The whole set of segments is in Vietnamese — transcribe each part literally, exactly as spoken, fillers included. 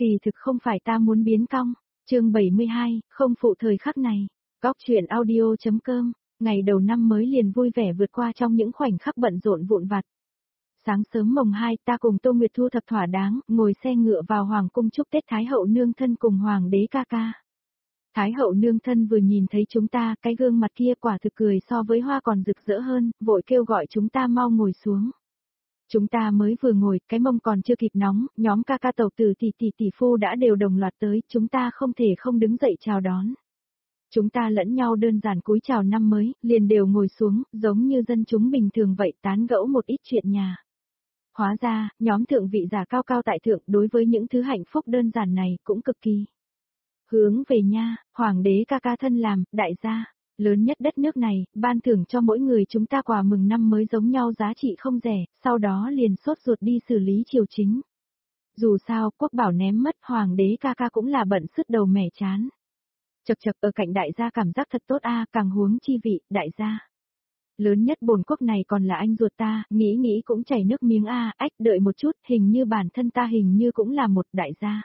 Kỳ thực không phải ta muốn biến cong. Chương bảy mươi hai, không phụ thời khắc này. Góc truyện audio.com, ngày đầu năm mới liền vui vẻ vượt qua trong những khoảnh khắc bận rộn vụn vặt. Sáng sớm mồng hai, ta cùng Tô Nguyệt thu thập thỏa đáng, ngồi xe ngựa vào hoàng cung chúc Tết Thái hậu nương thân cùng hoàng đế ca ca. Thái hậu nương thân vừa nhìn thấy chúng ta, cái gương mặt kia quả thực cười so với hoa còn rực rỡ hơn, vội kêu gọi chúng ta mau ngồi xuống. Chúng ta mới vừa ngồi, cái mông còn chưa kịp nóng, nhóm ca ca tàu tử tỷ tỷ tỷ phu đã đều đồng loạt tới, chúng ta không thể không đứng dậy chào đón. Chúng ta lẫn nhau đơn giản cúi chào năm mới, liền đều ngồi xuống, giống như dân chúng bình thường vậy, tán gẫu một ít chuyện nhà. Hóa ra, nhóm thượng vị giả cao cao tại thượng đối với những thứ hạnh phúc đơn giản này cũng cực kỳ hướng về nha, hoàng đế ca ca thân làm, đại gia, lớn nhất đất nước này, ban thưởng cho mỗi người chúng ta quà mừng năm mới giống nhau giá trị không rẻ, sau đó liền sốt ruột đi xử lý triều chính. Dù sao, quốc bảo ném mất, hoàng đế ca ca cũng là bận sứt đầu mẻ chán. Chật chật ở cạnh đại gia cảm giác thật tốt a, càng huống chi vị, đại gia. Lớn nhất bổn quốc này còn là anh ruột ta, nghĩ nghĩ cũng chảy nước miếng a, ách đợi một chút, hình như bản thân ta hình như cũng là một đại gia.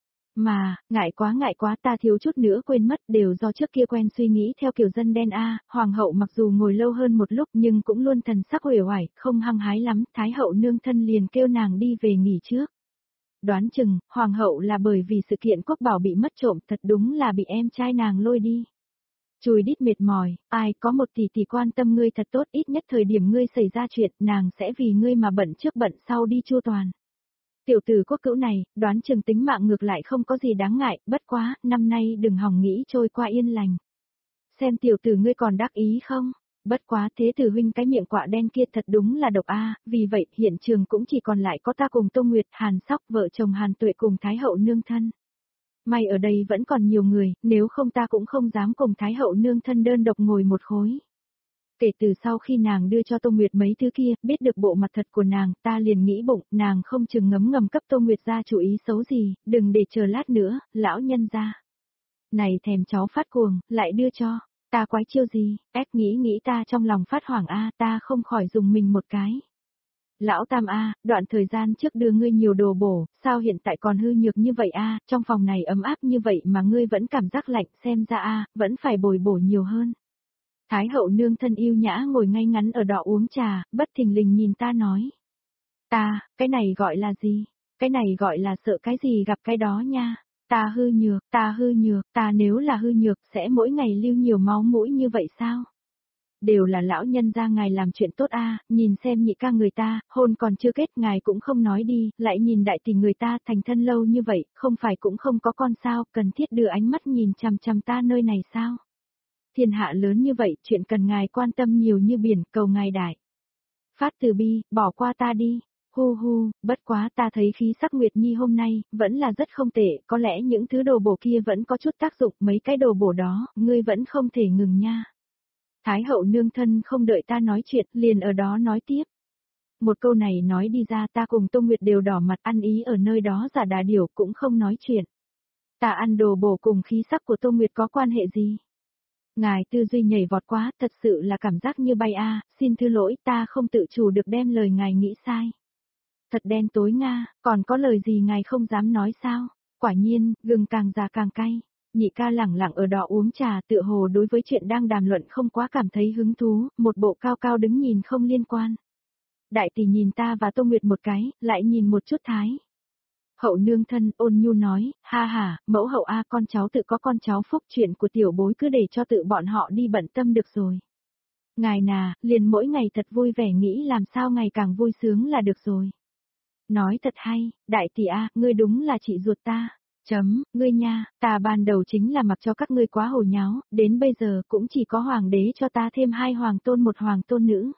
Mà, ngại quá ngại quá ta thiếu chút nữa quên mất, đều do trước kia quen suy nghĩ theo kiểu dân đen a, hoàng hậu mặc dù ngồi lâu hơn một lúc nhưng cũng luôn thần sắc uể oải, không hăng hái lắm, thái hậu nương thân liền kêu nàng đi về nghỉ trước. Đoán chừng, hoàng hậu là bởi vì sự kiện quốc bảo bị mất trộm, thật đúng là bị em trai nàng lôi đi. Chùi đít mệt mỏi, ai có một tỷ tỷ quan tâm ngươi thật tốt, ít nhất thời điểm ngươi xảy ra chuyện, nàng sẽ vì ngươi mà bận trước bận sau đi chu toàn. Tiểu tử quốc cữu này, đoán chừng tính mạng ngược lại không có gì đáng ngại, bất quá, năm nay đừng hòng nghĩ trôi qua yên lành. Xem tiểu tử ngươi còn đắc ý không? Bất quá thế tử huynh cái miệng quạ đen kia thật đúng là độc a, vì vậy hiện trường cũng chỉ còn lại có ta cùng Tô Nguyệt, Hàn Sóc, vợ chồng Hàn Tuệ cùng Thái hậu nương thân. May ở đây vẫn còn nhiều người, nếu không ta cũng không dám cùng Thái hậu nương thân đơn độc ngồi một khối. Kể từ sau khi nàng đưa cho Tô Nguyệt mấy thứ kia, biết được bộ mặt thật của nàng, ta liền nghĩ bụng, nàng không chừng ngấm ngầm cấp Tô Nguyệt ra chủ ý xấu gì, đừng để chờ lát nữa, lão nhân ra. Này thèm cháu phát cuồng, lại đưa cho, ta quái chiêu gì, ép nghĩ nghĩ ta trong lòng phát hoảng a, ta không khỏi dùng mình một cái. Lão Tam a, đoạn thời gian trước đưa ngươi nhiều đồ bổ, sao hiện tại còn hư nhược như vậy a, trong phòng này ấm áp như vậy mà ngươi vẫn cảm giác lạnh, xem ra a, vẫn phải bồi bổ nhiều hơn. Thái hậu nương thân yêu nhã ngồi ngay ngắn ở đó uống trà, bất thình lình nhìn ta nói. Ta, cái này gọi là gì? Cái này gọi là sợ cái gì gặp cái đó nha. Ta hư nhược, ta hư nhược, ta nếu là hư nhược sẽ mỗi ngày lưu nhiều máu mũi như vậy sao? Đều là lão nhân gia ngài làm chuyện tốt a, nhìn xem nhị ca người ta, hôn còn chưa kết ngài cũng không nói đi, lại nhìn đại tỷ người ta thành thân lâu như vậy, không phải cũng không có con sao, cần thiết đưa ánh mắt nhìn chằm chằm ta nơi này sao? Thiên hạ lớn như vậy, chuyện cần ngài quan tâm nhiều như biển, cầu ngài đại. Phát từ bi, bỏ qua ta đi. Hu hu, bất quá ta thấy khí sắc Nguyệt Nhi hôm nay, vẫn là rất không tệ, có lẽ những thứ đồ bổ kia vẫn có chút tác dụng, mấy cái đồ bổ đó, ngươi vẫn không thể ngừng nha. Thái hậu nương thân không đợi ta nói chuyện, liền ở đó nói tiếp. Một câu này nói đi ra ta cùng Tô Nguyệt đều đỏ mặt ăn ý ở nơi đó giả đà điểu cũng không nói chuyện. Ta ăn đồ bổ cùng khí sắc của Tô Nguyệt có quan hệ gì? Ngài tư duy nhảy vọt quá, thật sự là cảm giác như bay a, xin thứ lỗi ta không tự chủ được đem lời ngài nghĩ sai. Thật đen tối nga, còn có lời gì ngài không dám nói sao? Quả nhiên, gừng càng già càng cay. Nhị ca lẳng lặng ở đó uống trà tựa hồ đối với chuyện đang đàm luận không quá cảm thấy hứng thú, một bộ cao cao đứng nhìn không liên quan. Đại tỷ nhìn ta và Tô Nguyệt một cái, lại nhìn một chút Thái hậu nương thân ôn nhu nói, ha ha, mẫu hậu a, con cháu tự có con cháu phúc, chuyện của tiểu bối cứ để cho tự bọn họ đi bận tâm được rồi. Ngài nà, liền mỗi ngày thật vui vẻ nghĩ làm sao ngày càng vui sướng là được rồi. Nói thật hay, đại tỷ a, ngươi đúng là chị ruột ta. Chấm, ngươi nha, ta ban đầu chính là mặc cho các ngươi quá hồ nháo, đến bây giờ cũng chỉ có hoàng đế cho ta thêm hai hoàng tôn một hoàng tôn nữ.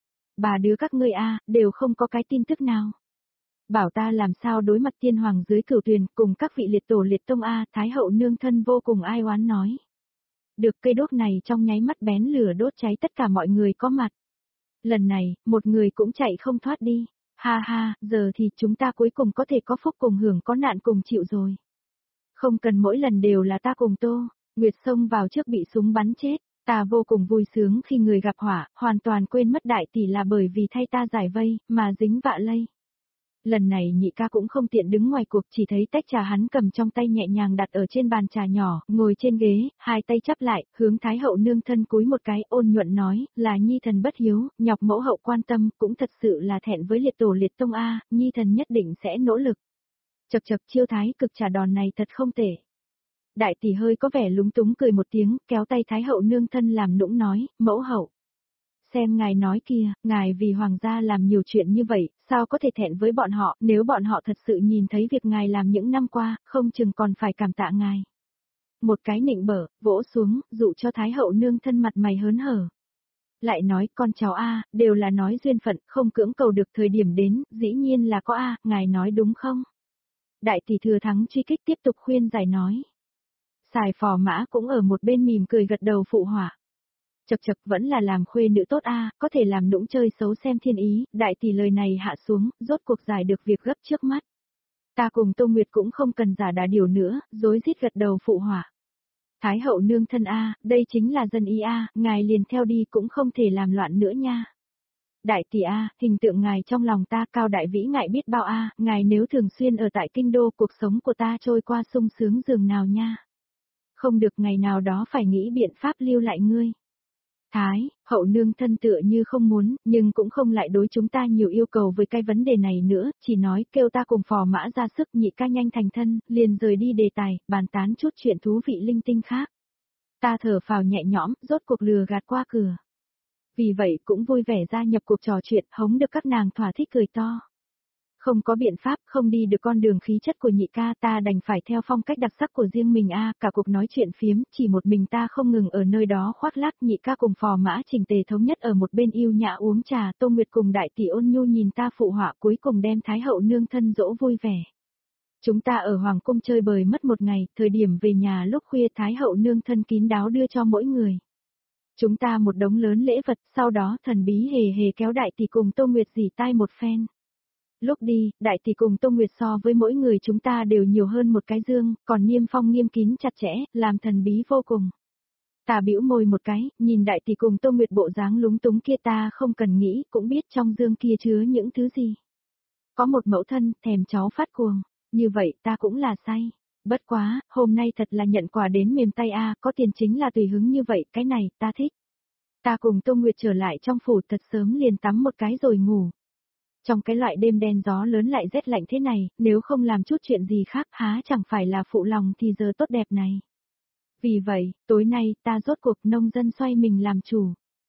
Bà đứa các ngươi a, đều không có cái tin tức nào. Bảo ta làm sao đối mặt tiên hoàng dưới cửu tuyền cùng các vị liệt tổ liệt tông a, thái hậu nương thân vô cùng ai oán nói. Được cây đốt này trong nháy mắt bén lửa đốt cháy tất cả mọi người có mặt. Lần này, một người cũng chạy không thoát đi. Ha ha, giờ thì chúng ta cuối cùng có thể có phúc cùng hưởng có nạn cùng chịu rồi. Không cần mỗi lần đều là ta cùng Tô Nguyệt xông vào trước bị súng bắn chết, ta vô cùng vui sướng khi người gặp họa, hoàn toàn quên mất đại tỷ là bởi vì thay ta giải vây, mà dính vạ lây. Lần này nhị ca cũng không tiện đứng ngoài cuộc, chỉ thấy tách trà hắn cầm trong tay nhẹ nhàng đặt ở trên bàn trà nhỏ, ngồi trên ghế, hai tay chắp lại, hướng Thái hậu nương thân cúi một cái, ôn nhuận nói, là nhi thần bất hiếu, nhọc mẫu hậu quan tâm, cũng thật sự là thẹn với liệt tổ liệt tông a, nhi thần nhất định sẽ nỗ lực. Chậc chậc, chiêu thái cực trà đòn này thật không tệ. Đại tỷ hơi có vẻ lúng túng cười một tiếng, kéo tay Thái hậu nương thân làm nũng nói, mẫu hậu. Xem ngài nói kia, ngài vì hoàng gia làm nhiều chuyện như vậy, sao có thể thẹn với bọn họ, nếu bọn họ thật sự nhìn thấy việc ngài làm những năm qua, không chừng còn phải cảm tạ ngài. Một cái nịnh bở, vỗ xuống, dụ cho Thái hậu nương thân mặt mày hớn hở. Lại nói, con cháu A, đều là nói duyên phận, không cưỡng cầu được thời điểm đến, dĩ nhiên là có A, ngài nói đúng không? Đại tỷ thừa thắng truy kích tiếp tục khuyên giải nói. Xài phò mã cũng ở một bên mỉm cười gật đầu phụ họa. Chậc chậc, vẫn là làm khuê nữ tốt a, có thể làm nũng chơi xấu xem thiên ý, đại tỷ lời này hạ xuống, rốt cuộc giải được việc gấp trước mắt. Ta cùng Tô Nguyệt cũng không cần giả đà điều nữa, rối rít gật đầu phụ họa. Thái hậu nương thân a, đây chính là dân ý a, ngài liền theo đi cũng không thể làm loạn nữa nha. Đại tỷ a, hình tượng ngài trong lòng ta cao đại vĩ ngại biết bao a, ngài nếu thường xuyên ở tại kinh đô cuộc sống của ta trôi qua sung sướng giường nào nha. Không được ngày nào đó phải nghĩ biện pháp lưu lại ngươi. Thái, hậu nương thân tựa như không muốn, nhưng cũng không lại đối chúng ta nhiều yêu cầu với cái vấn đề này nữa, chỉ nói kêu ta cùng phò mã ra sức nhị ca nhanh thành thân, liền rời đi đề tài, bàn tán chút chuyện thú vị linh tinh khác. Ta thở phào nhẹ nhõm, rốt cuộc lừa gạt qua cửa. Vì vậy cũng vui vẻ gia nhập cuộc trò chuyện, hống được các nàng thỏa thích cười to. Không có biện pháp, không đi được con đường khí chất của nhị ca, ta đành phải theo phong cách đặc sắc của riêng mình a, cả cuộc nói chuyện phiếm, chỉ một mình ta không ngừng ở nơi đó khoác lác, nhị ca cùng phò mã chỉnh tề thống nhất ở một bên yêu nhã uống trà, Tô Nguyệt cùng đại tỷ ôn nhu nhìn ta phụ họa, cuối cùng đem Thái hậu nương thân dỗ vui vẻ. Chúng ta ở hoàng cung chơi bời mất một ngày, thời điểm về nhà lúc khuya Thái hậu nương thân kín đáo đưa cho mỗi người. Chúng ta một đống lớn lễ vật, sau đó thần bí hề hề kéo đại tỷ cùng Tô Nguyệt dỉ tai một phen. Lúc đi, đại tỷ cùng Tô Nguyệt so với mỗi người chúng ta đều nhiều hơn một cái dương, còn Niêm Phong nghiêm kín chặt chẽ, làm thần bí vô cùng. Ta bĩu môi một cái, nhìn đại tỷ cùng Tô Nguyệt bộ dáng lúng túng kia ta không cần nghĩ, cũng biết trong dương kia chứa những thứ gì. Có một mẫu thân, thèm cháu phát cuồng, như vậy ta cũng là say. Bất quá, hôm nay thật là nhận quà đến mềm tay a, có tiền chính là tùy hứng như vậy, cái này, ta thích. Ta cùng Tô Nguyệt trở lại trong phủ thật sớm liền tắm một cái rồi ngủ. Trong cái loại đêm đen gió lớn lại rét lạnh thế này, nếu không làm chút chuyện gì khác há chẳng phải là phụ lòng thì giờ tốt đẹp này. Vì vậy, tối nay ta rốt cuộc nông dân xoay mình làm chủ.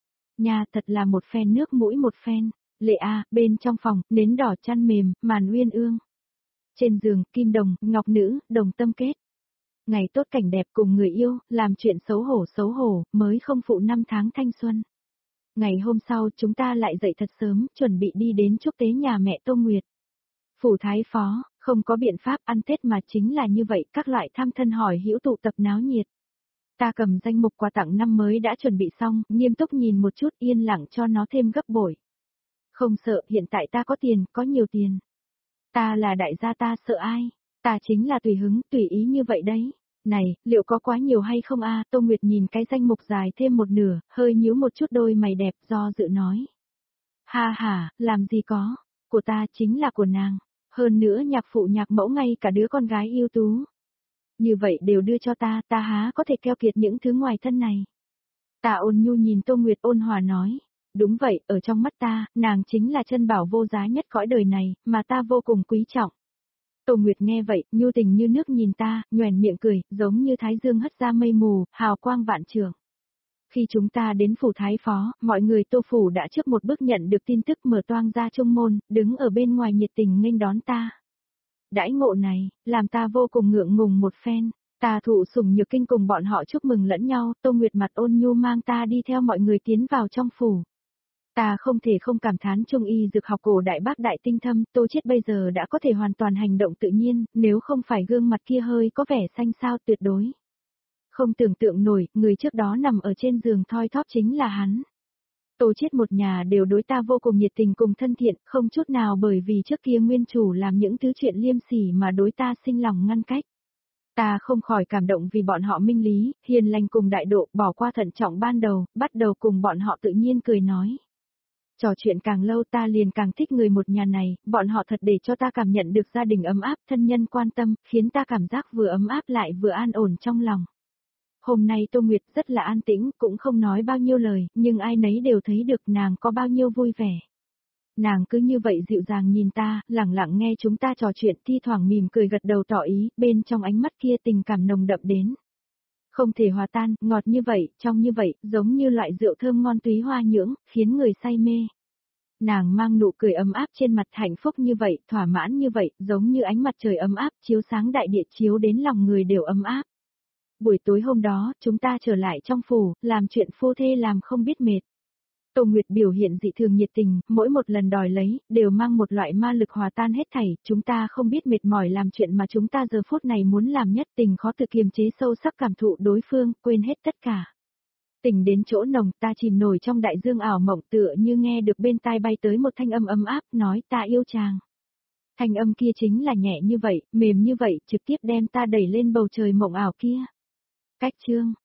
Nhà thật là một phen nước mũi một phen, lệ a, bên trong phòng, nến đỏ chăn mềm, màn uyên ương. Trên giường, kim đồng, ngọc nữ, đồng tâm kết. Ngày tốt cảnh đẹp cùng người yêu, làm chuyện xấu hổ xấu hổ, mới không phụ năm tháng thanh xuân. Ngày hôm sau chúng ta lại dậy thật sớm, chuẩn bị đi đến chúc tế nhà mẹ Tô Nguyệt. Phủ thái phó, không có biện pháp ăn Tết mà chính là như vậy, các loại thăm thân hỏi hữu tụ tập náo nhiệt. Ta cầm danh mục quà tặng năm mới đã chuẩn bị xong, nghiêm túc nhìn một chút yên lặng cho nó thêm gấp bội. Không sợ, hiện tại ta có tiền, có nhiều tiền. Ta là đại gia ta sợ ai, ta chính là tùy hứng, tùy ý như vậy đấy. Này, liệu có quá nhiều hay không a? Tô Nguyệt nhìn cái danh mục dài thêm một nửa, hơi nhíu một chút đôi mày đẹp do dự nói. Ha ha, làm gì có, của ta chính là của nàng, hơn nữa nhạc phụ nhạc mẫu ngay cả đứa con gái ưu tú. Như vậy đều đưa cho ta, ta há có thể keo kiệt những thứ ngoài thân này. Ta ôn nhu nhìn Tô Nguyệt ôn hòa nói. Đúng vậy, ở trong mắt ta, nàng chính là chân bảo vô giá nhất cõi đời này, mà ta vô cùng quý trọng. Tô Nguyệt nghe vậy, nhu tình như nước nhìn ta, nhoẻn miệng cười, giống như thái dương hất ra mây mù, hào quang vạn trường. Khi chúng ta đến phủ thái phó, mọi người Tô phủ đã trước một bước nhận được tin tức mở toang ra trung môn, đứng ở bên ngoài nhiệt tình nghênh đón ta. Đãi ngộ này, làm ta vô cùng ngượng ngùng một phen, ta thụ sủng nhược kinh cùng bọn họ chúc mừng lẫn nhau, Tô Nguyệt mặt ôn nhu mang ta đi theo mọi người tiến vào trong phủ. Ta không thể không cảm thán trung y dược học cổ đại bác đại tinh thâm, Tô Chiết bây giờ đã có thể hoàn toàn hành động tự nhiên, nếu không phải gương mặt kia hơi có vẻ xanh xao tuyệt đối. Không tưởng tượng nổi, người trước đó nằm ở trên giường thoi thóp chính là hắn. Tô Chiết một nhà đều đối ta vô cùng nhiệt tình cùng thân thiện, không chút nào bởi vì trước kia nguyên chủ làm những thứ chuyện liêm sỉ mà đối ta sinh lòng ngăn cách. Ta không khỏi cảm động vì bọn họ minh lý, hiền lành cùng đại độ, bỏ qua thận trọng ban đầu, bắt đầu cùng bọn họ tự nhiên cười nói. Trò chuyện càng lâu ta liền càng thích người một nhà này, bọn họ thật để cho ta cảm nhận được gia đình ấm áp, thân nhân quan tâm, khiến ta cảm giác vừa ấm áp lại vừa an ổn trong lòng. Hôm nay Tô Nguyệt rất là an tĩnh, cũng không nói bao nhiêu lời, nhưng ai nấy đều thấy được nàng có bao nhiêu vui vẻ. Nàng cứ như vậy dịu dàng nhìn ta, lặng lặng nghe chúng ta trò chuyện, thi thoảng mỉm cười gật đầu tỏ ý, bên trong ánh mắt kia tình cảm nồng đậm đến. Không thể hòa tan, ngọt như vậy, trong như vậy, giống như loại rượu thơm ngon túy hoa nhưỡng, khiến người say mê. Nàng mang nụ cười ấm áp trên mặt, hạnh phúc như vậy, thỏa mãn như vậy, giống như ánh mặt trời ấm áp chiếu sáng đại địa, chiếu đến lòng người đều ấm áp. Buổi tối hôm đó, chúng ta trở lại trong phủ, làm chuyện phu thê làm không biết mệt. Tô Nguyệt biểu hiện dị thường nhiệt tình, mỗi một lần đòi lấy, đều mang một loại ma lực hòa tan hết thảy, chúng ta không biết mệt mỏi làm chuyện mà chúng ta giờ phút này muốn làm nhất, tình khó tự kiềm chế sâu sắc cảm thụ đối phương, quên hết tất cả. Tình đến chỗ nồng, ta chìm nổi trong đại dương ảo mộng, tựa như nghe được bên tai bay tới một thanh âm ấm áp, nói ta yêu chàng. Thanh âm kia chính là nhẹ như vậy, mềm như vậy, trực tiếp đem ta đẩy lên bầu trời mộng ảo kia. Cách chương